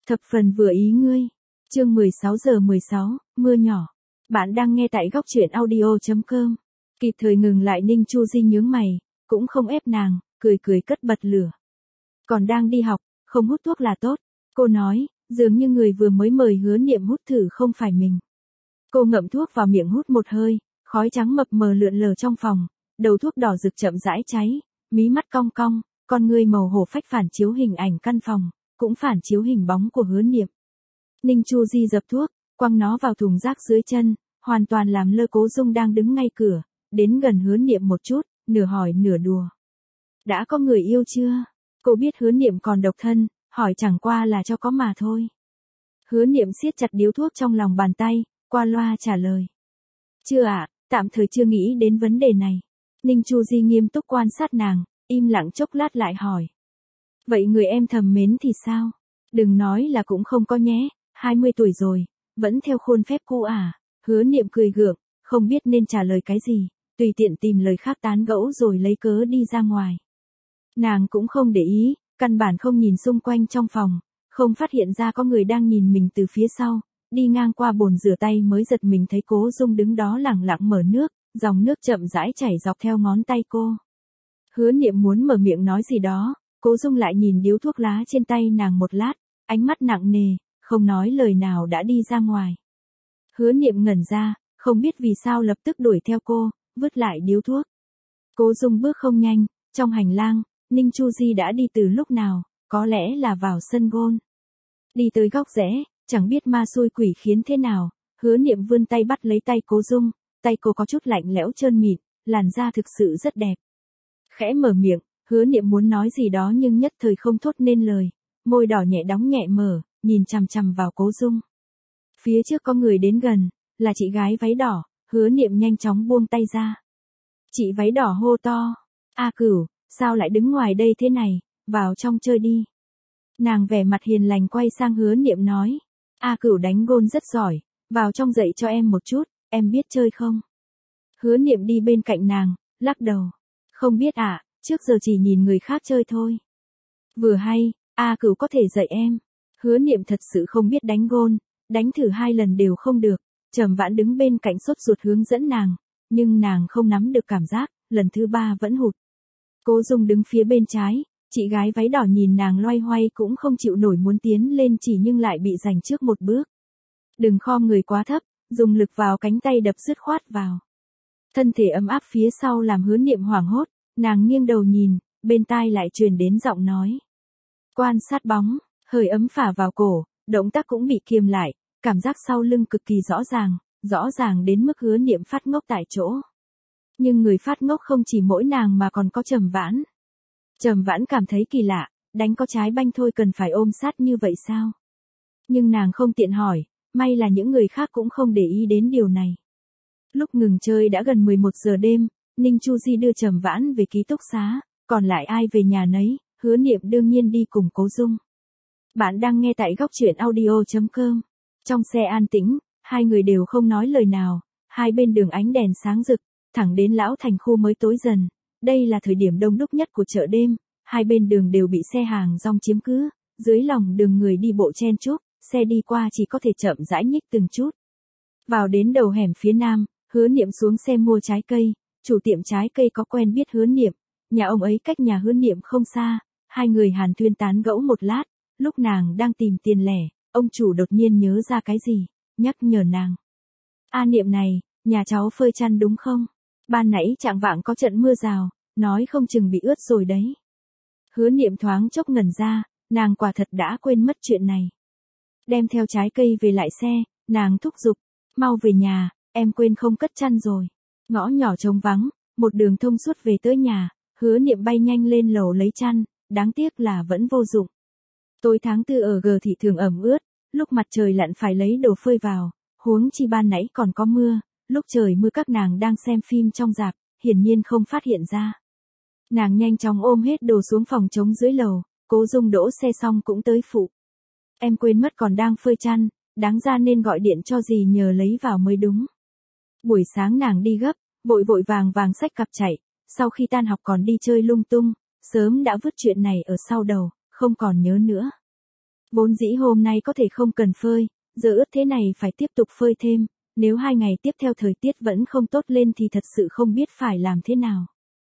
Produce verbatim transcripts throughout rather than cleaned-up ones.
Thập phần vừa ý ngươi. Chương mười sáu giờ mười sáu, mưa nhỏ. Bạn đang nghe tại góc truyện audio chấm com. Kịp thời ngừng lại Ninh Chu Di nhướng mày, cũng không ép nàng, cười cười cất bật lửa. Còn đang đi học, không hút thuốc là tốt. Cô nói, dường như người vừa mới mời Hứa Niệm hút thử không phải mình. Cô ngậm thuốc vào miệng hút một hơi, khói trắng mập mờ lượn lờ trong phòng, đầu thuốc đỏ rực chậm rãi cháy, mí mắt cong cong, con ngươi màu hổ phách phản chiếu hình ảnh căn phòng, cũng phản chiếu hình bóng của Hứa Niệm. Ninh Chu Di dập thuốc, quăng nó vào thùng rác dưới chân, hoàn toàn làm lơ Cố Dung đang đứng ngay cửa, đến gần Hứa Niệm một chút, nửa hỏi nửa đùa. Đã có người yêu chưa? Cô biết Hứa Niệm còn độc thân, hỏi chẳng qua là cho có mà thôi. Hứa Niệm siết chặt điếu thuốc trong lòng bàn tay, qua loa trả lời. Chưa ạ, à, tạm thời chưa nghĩ đến vấn đề này. Ninh Chu Di nghiêm túc quan sát nàng, im lặng chốc lát lại hỏi. Vậy người em thầm mến thì sao? Đừng nói là cũng không có nhé, hai mươi tuổi rồi, vẫn theo khuôn phép cũ à? Hứa Niệm cười gượng, không biết nên trả lời cái gì, tùy tiện tìm lời khác tán gẫu rồi lấy cớ đi ra ngoài. Nàng cũng không để ý, căn bản không nhìn xung quanh trong phòng, không phát hiện ra có người đang nhìn mình từ phía sau, đi ngang qua bồn rửa tay mới giật mình thấy Cố Dung đứng đó lẳng lặng mở nước, dòng nước chậm rãi chảy dọc theo ngón tay cô. Hứa Niệm muốn mở miệng nói gì đó, Cố Dung lại nhìn điếu thuốc lá trên tay nàng một lát, ánh mắt nặng nề, không nói lời nào đã đi ra ngoài. Hứa Niệm ngẩn ra, không biết vì sao lập tức đuổi theo cô, vứt lại điếu thuốc. Cố Dung bước không nhanh, trong hành lang, Ninh Chu Di đã đi từ lúc nào, có lẽ là vào sân gôn. Đi tới góc rẽ, chẳng biết ma xui quỷ khiến thế nào, Hứa Niệm vươn tay bắt lấy tay Cố Dung, tay cô có chút lạnh lẽo trơn mịn, làn da thực sự rất đẹp. Khẽ mở miệng, Hứa Niệm muốn nói gì đó nhưng nhất thời không thốt nên lời, môi đỏ nhẹ đóng nhẹ mở, nhìn chằm chằm vào Cố Dung. Phía trước có người đến gần, là chị gái váy đỏ, Hứa Niệm nhanh chóng buông tay ra. Chị váy đỏ hô to, A Cửu, sao lại đứng ngoài đây thế này, vào trong chơi đi. Nàng vẻ mặt hiền lành quay sang Hứa Niệm nói, A Cửu đánh gôn rất giỏi, vào trong dạy cho em một chút, em biết chơi không? Hứa Niệm đi bên cạnh nàng, lắc đầu, không biết ạ, à, trước giờ chỉ nhìn người khác chơi thôi. Vừa hay, A Cửu có thể dạy em. Hứa Niệm thật sự không biết đánh gôn, đánh thử hai lần đều không được, Trầm Vãn đứng bên cạnh sốt ruột hướng dẫn nàng, nhưng nàng không nắm được cảm giác, lần thứ ba vẫn hụt. Cố Dung đứng phía bên trái, chị gái váy đỏ nhìn nàng loay hoay cũng không chịu nổi muốn tiến lên chỉ nhưng lại bị giành trước một bước. Đừng khom người quá thấp, dùng lực vào cánh tay đập dứt khoát vào. Thân thể ấm áp phía sau làm Hứa Niệm hoảng hốt, nàng nghiêng đầu nhìn, bên tai lại truyền đến giọng nói. Quan sát bóng, hơi ấm phả vào cổ, động tác cũng bị kiềm lại, cảm giác sau lưng cực kỳ rõ ràng, rõ ràng đến mức Hứa Niệm phát ngốc tại chỗ. Nhưng người phát ngốc không chỉ mỗi nàng mà còn có Trầm Vãn. Trầm Vãn cảm thấy kỳ lạ, đánh có trái banh thôi cần phải ôm sát như vậy sao? Nhưng nàng không tiện hỏi, may là những người khác cũng không để ý đến điều này. Lúc ngừng chơi đã gần mười một giờ đêm, Ninh Chu Di đưa Trầm Vãn về ký túc xá, còn lại ai về nhà nấy, Hứa Niệm đương nhiên đi cùng Cố Dung. Bạn đang nghe tại góc truyện audio chấm com. Trong xe an tĩnh, hai người đều không nói lời nào, hai bên đường ánh đèn sáng rực, thẳng đến Lão Thành khu mới tối dần. Đây là thời điểm đông đúc nhất của chợ đêm, hai bên đường đều bị xe hàng rong chiếm cứ, dưới lòng đường người đi bộ chen chúc, xe đi qua chỉ có thể chậm rãi nhích từng chút. Vào đến đầu hẻm phía nam, Hứa Niệm xuống xe mua trái cây, chủ tiệm trái cây có quen biết Hứa Niệm, nhà ông ấy cách nhà Hứa Niệm không xa, hai người hàn huyên tán gẫu một lát, lúc nàng đang tìm tiền lẻ, ông chủ đột nhiên nhớ ra cái gì, nhắc nhở nàng. A Niệm này, nhà cháu phơi chăn đúng không? Ban nãy trạng vạng có trận mưa rào, nói không chừng bị ướt rồi đấy. Hứa Niệm thoáng chốc ngẩn ra, nàng quả thật đã quên mất chuyện này. Đem theo trái cây về lại xe, nàng thúc giục, mau về nhà, em quên không cất chăn rồi. Ngõ nhỏ trống vắng, một đường thông suốt về tới nhà, Hứa Niệm bay nhanh lên lầu lấy chăn, đáng tiếc là vẫn vô dụng. Tối tháng tư ở G thị thường ẩm ướt, lúc mặt trời lặn phải lấy đồ phơi vào, huống chi ban nãy còn có mưa, lúc trời mưa các nàng đang xem phim trong rạp, hiển nhiên không phát hiện ra. Nàng nhanh chóng ôm hết đồ xuống phòng trống dưới lầu, Cố Dung đỗ xe xong cũng tới phụ. Em quên mất còn đang phơi chăn, đáng ra nên gọi điện cho dì nhờ lấy vào mới đúng. Buổi sáng nàng đi gấp, vội vội vàng vàng xách cặp chạy, sau khi tan học còn đi chơi lung tung, sớm đã vứt chuyện này ở sau đầu, không còn nhớ nữa. Vốn dĩ hôm nay có thể không cần phơi, giờ ướt thế này phải tiếp tục phơi thêm, nếu hai ngày tiếp theo thời tiết vẫn không tốt lên thì thật sự không biết phải làm thế nào.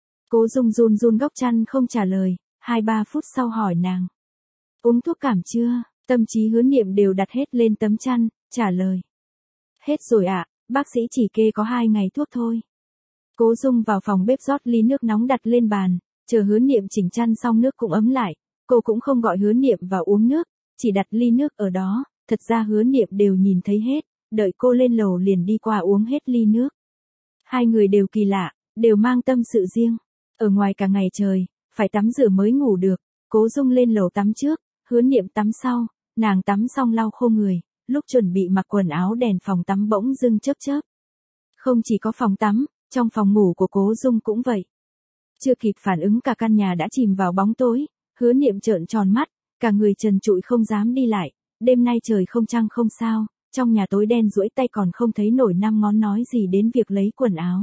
Cố Dung run run góc chăn không trả lời, hai ba phút sau hỏi nàng. Uống thuốc cảm chưa? Tâm trí Hứa Niệm đều đặt hết lên tấm chăn, trả lời. Hết rồi ạ, bác sĩ chỉ kê có hai ngày thuốc thôi. Cố Dung vào phòng bếp rót ly nước nóng đặt lên bàn, chờ Hứa Niệm chỉnh chăn xong nước cũng ấm lại, cô cũng không gọi Hứa Niệm vào uống nước, chỉ đặt ly nước ở đó, thật ra Hứa Niệm đều nhìn thấy hết, đợi cô lên lầu liền đi qua uống hết ly nước. Hai người đều kỳ lạ, đều mang tâm sự riêng, ở ngoài cả ngày trời, phải tắm rửa mới ngủ được, Cố Dung lên lầu tắm trước, Hứa Niệm tắm sau, nàng tắm xong lau khô người, lúc chuẩn bị mặc quần áo đèn phòng tắm bỗng dưng chớp chớp. Không chỉ có phòng tắm, trong phòng ngủ của Cố Dung cũng vậy. Chưa kịp phản ứng cả căn nhà đã chìm vào bóng tối, Hứa Niệm trợn tròn mắt, cả người trần trụi không dám đi lại, đêm nay trời không trăng không sao, trong nhà tối đen duỗi tay còn không thấy nổi năm ngón nói gì đến việc lấy quần áo.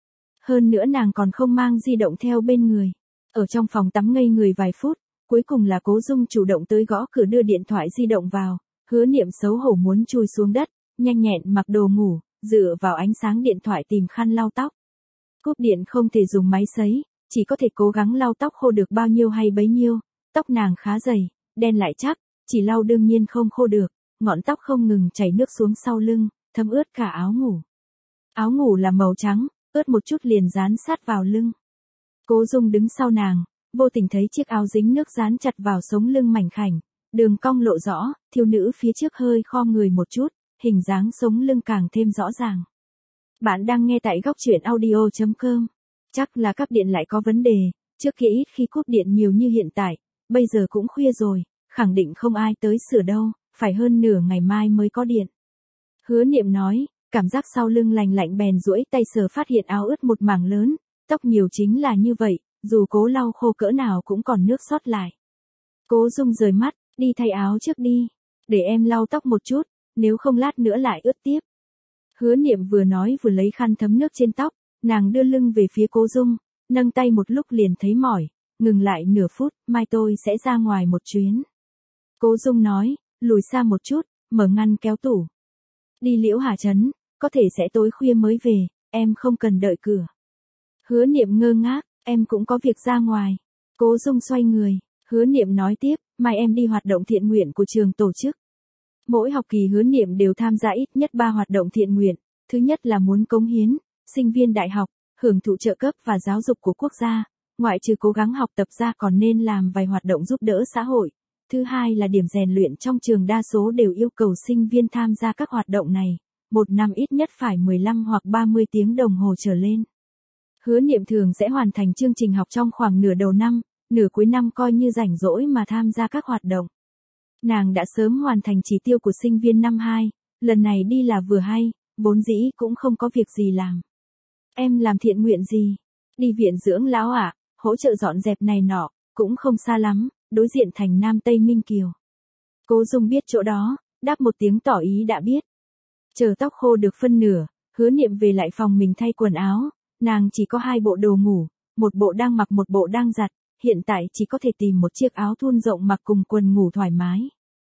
Hơn nữa nàng còn không mang di động theo bên người. Ở trong phòng tắm ngây người vài phút, cuối cùng là Cố Dung chủ động tới gõ cửa đưa điện thoại di động vào, Hứa Niệm xấu hổ muốn chui xuống đất, nhanh nhẹn mặc đồ ngủ, dựa vào ánh sáng điện thoại tìm khăn lau tóc. Cúp điện không thể dùng máy sấy, chỉ có thể cố gắng lau tóc khô được bao nhiêu hay bấy nhiêu, tóc nàng khá dày, đen lại chắc, chỉ lau đương nhiên không khô được, ngọn tóc không ngừng chảy nước xuống sau lưng, thấm ướt cả áo ngủ. Áo ngủ là màu trắng, ướt một chút liền dán sát vào lưng. Cố Dung đứng sau nàng, vô tình thấy chiếc áo dính nước dán chặt vào sống lưng mảnh khảnh, đường cong lộ rõ, thiếu nữ phía trước hơi khom người một chút, hình dáng sống lưng càng thêm rõ ràng. Bạn đang nghe tại góc truyện audio chấm com. Chắc là cáp điện lại có vấn đề, trước kia ít khi cúp điện nhiều như hiện tại, bây giờ cũng khuya rồi, khẳng định không ai tới sửa đâu, phải hơn nửa ngày mai mới có điện. Hứa Niệm nói, cảm giác sau lưng lành lạnh bèn duỗi tay sờ phát hiện áo ướt một mảng lớn, tóc nhiều chính là như vậy, dù cố lau khô cỡ nào cũng còn nước sót lại. Cố Dung rời mắt, đi thay áo trước đi, để em lau tóc một chút, nếu không lát nữa lại ướt tiếp. Hứa Niệm vừa nói vừa lấy khăn thấm nước trên tóc, nàng đưa lưng về phía Cố Dung, nâng tay một lúc liền thấy mỏi, ngừng lại nửa phút, mai tôi sẽ ra ngoài một chuyến. Cố Dung nói, lùi xa một chút, mở ngăn kéo tủ. Đi Liễu Hà Trấn, có thể sẽ tối khuya mới về, em không cần đợi cửa. Hứa Niệm ngơ ngác, em cũng có việc ra ngoài. Cố Dung xoay người, Hứa Niệm nói tiếp, mai em đi hoạt động thiện nguyện của trường tổ chức. Mỗi học kỳ Hứa Niệm đều tham gia ít nhất ba hoạt động thiện nguyện, thứ nhất là muốn cống hiến, sinh viên đại học, hưởng thụ trợ cấp và giáo dục của quốc gia, ngoại trừ cố gắng học tập ra còn nên làm vài hoạt động giúp đỡ xã hội. Thứ hai là điểm rèn luyện trong trường đa số đều yêu cầu sinh viên tham gia các hoạt động này, một năm ít nhất phải mười lăm hoặc ba mươi tiếng đồng hồ trở lên. Hứa Niệm thường sẽ hoàn thành chương trình học trong khoảng nửa đầu năm, nửa cuối năm coi như rảnh rỗi mà tham gia các hoạt động. Nàng đã sớm hoàn thành chỉ tiêu của sinh viên năm hai, lần này đi là vừa hay, vốn dĩ cũng không có việc gì làm. Em làm thiện nguyện gì? Đi viện dưỡng lão ạ, à, hỗ trợ dọn dẹp này nọ, cũng không xa lắm, đối diện thành Nam Tây Minh Kiều. Cố Dung biết chỗ đó, đáp một tiếng tỏ ý đã biết. Chờ tóc khô được phân nửa, Hứa Niệm về lại phòng mình thay quần áo, nàng chỉ có hai bộ đồ ngủ, một bộ đang mặc một bộ đang giặt, hiện tại chỉ có thể tìm một chiếc áo thun rộng mặc cùng quần ngủ thoải mái.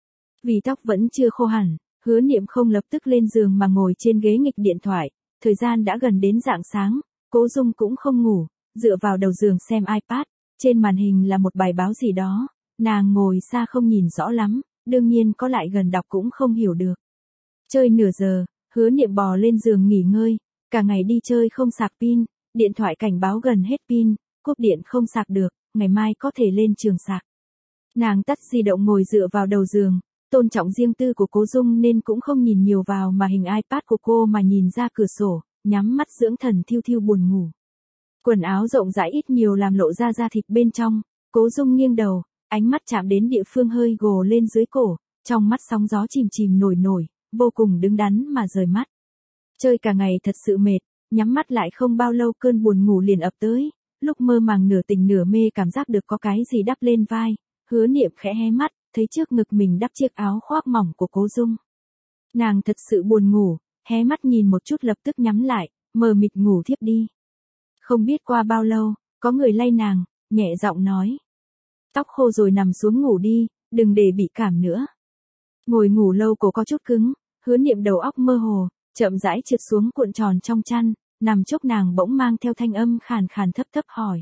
Vì tóc vẫn chưa khô hẳn, Hứa Niệm không lập tức lên giường mà ngồi trên ghế nghịch điện thoại, thời gian đã gần đến rạng sáng, Cố Dung cũng không ngủ, dựa vào đầu giường xem iPad, trên màn hình là một bài báo gì đó, nàng ngồi xa không nhìn rõ lắm, đương nhiên có lại gần đọc cũng không hiểu được. Chơi nửa giờ, Hứa Niệm bò lên giường nghỉ ngơi, cả ngày đi chơi không sạc pin, điện thoại cảnh báo gần hết pin, cúp điện không sạc được, ngày mai có thể lên trường sạc. Nàng tắt di động ngồi dựa vào đầu giường, tôn trọng riêng tư của Cố Dung nên cũng không nhìn nhiều vào màn hình iPad của cô mà nhìn ra cửa sổ, nhắm mắt dưỡng thần thiêu thiêu buồn ngủ. Quần áo rộng rãi ít nhiều làm lộ ra da thịt bên trong, Cố Dung nghiêng đầu, ánh mắt chạm đến địa phương hơi gồ lên dưới cổ, trong mắt sóng gió chìm chìm nổi nổi, vô cùng đứng đắn mà rời mắt. Chơi cả ngày thật sự mệt, nhắm mắt lại không bao lâu cơn buồn ngủ liền ập tới, lúc mơ màng nửa tỉnh nửa mê cảm giác được có cái gì đắp lên vai, Hứa Niệm khẽ hé mắt, thấy trước ngực mình đắp chiếc áo khoác mỏng của Cố Dung. Nàng thật sự buồn ngủ, hé mắt nhìn một chút lập tức nhắm lại, mờ mịt ngủ thiếp đi. Không biết qua bao lâu, có người lay nàng, nhẹ giọng nói. Tóc khô rồi nằm xuống ngủ đi, đừng để bị cảm nữa. Ngồi ngủ lâu cổ có chút cứng, Hứa Niệm đầu óc mơ hồ, chậm rãi trượt xuống cuộn tròn trong chăn, nằm chốc nàng bỗng mang theo thanh âm khàn khàn thấp thấp hỏi.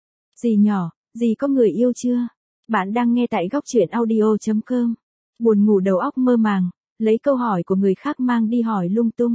Dì nhỏ, dì có người yêu chưa? Bạn đang nghe tại góc truyện audio.com. Buồn ngủ đầu óc mơ màng, lấy câu hỏi của người khác mang đi hỏi lung tung.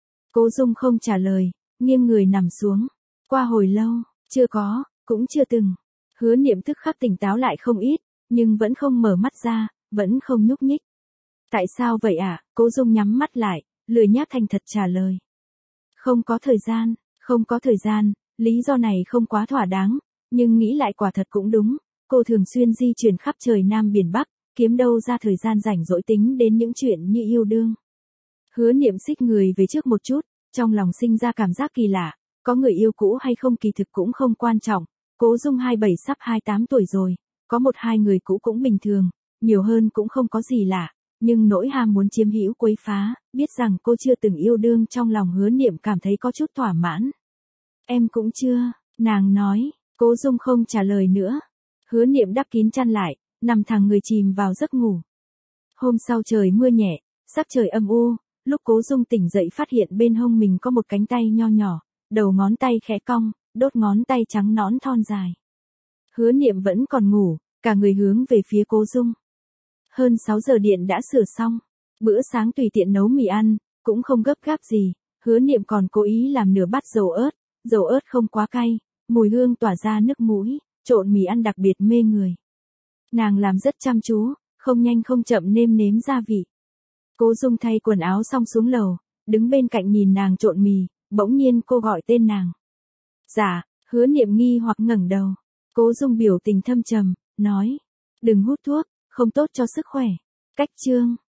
Cố Dung không trả lời, nghiêng người nằm xuống. Qua hồi lâu, chưa có, cũng chưa từng. Hứa Niệm tức khắc tỉnh táo lại không ít, nhưng vẫn không mở mắt ra, vẫn không nhúc nhích. Tại sao vậy ạ? À? Cố Dung nhắm mắt lại, lười nhác thành thật trả lời. Không có thời gian, không có thời gian, lý do này không quá thỏa đáng, nhưng nghĩ lại quả thật cũng đúng. Cô thường xuyên di chuyển khắp trời Nam Biển Bắc, kiếm đâu ra thời gian rảnh rỗi tính đến những chuyện như yêu đương. Hứa Niệm xích người về trước một chút, trong lòng sinh ra cảm giác kỳ lạ, có người yêu cũ hay không kỳ thực cũng không quan trọng. Cố Dung hai mươi bảy sắp hai mươi tám tuổi rồi, có một hai người cũ cũng bình thường, nhiều hơn cũng không có gì lạ, nhưng nỗi ham muốn chiếm hữu quấy phá, biết rằng cô chưa từng yêu đương trong lòng Hứa Niệm cảm thấy có chút thỏa mãn. Em cũng chưa, nàng nói. Cố Dung không trả lời nữa. Hứa Niệm đắp kín chăn lại, nằm thẳng người chìm vào giấc ngủ. Hôm sau trời mưa nhẹ, sắc trời âm u, lúc Cố Dung tỉnh dậy phát hiện bên hông mình có một cánh tay nho nhỏ, đầu ngón tay khẽ cong, đốt ngón tay trắng nõn thon dài. Hứa Niệm vẫn còn ngủ, cả người hướng về phía Cố Dung. Hơn sáu giờ điện đã sửa xong, bữa sáng tùy tiện nấu mì ăn, cũng không gấp gáp gì, Hứa Niệm còn cố ý làm nửa bát dầu ớt, dầu ớt không quá cay, mùi hương tỏa ra nước mũi, trộn mì ăn đặc biệt mê người. Nàng làm rất chăm chú, không nhanh không chậm nêm nếm gia vị. Cố Dung thay quần áo xong xuống lầu, đứng bên cạnh nhìn nàng trộn mì, bỗng nhiên cô gọi tên nàng. Dạ, Hứa Niệm nghi hoặc ngẩng đầu. Cố Dung biểu tình thâm trầm, nói, đừng hút thuốc, không tốt cho sức khỏe. Cách chương.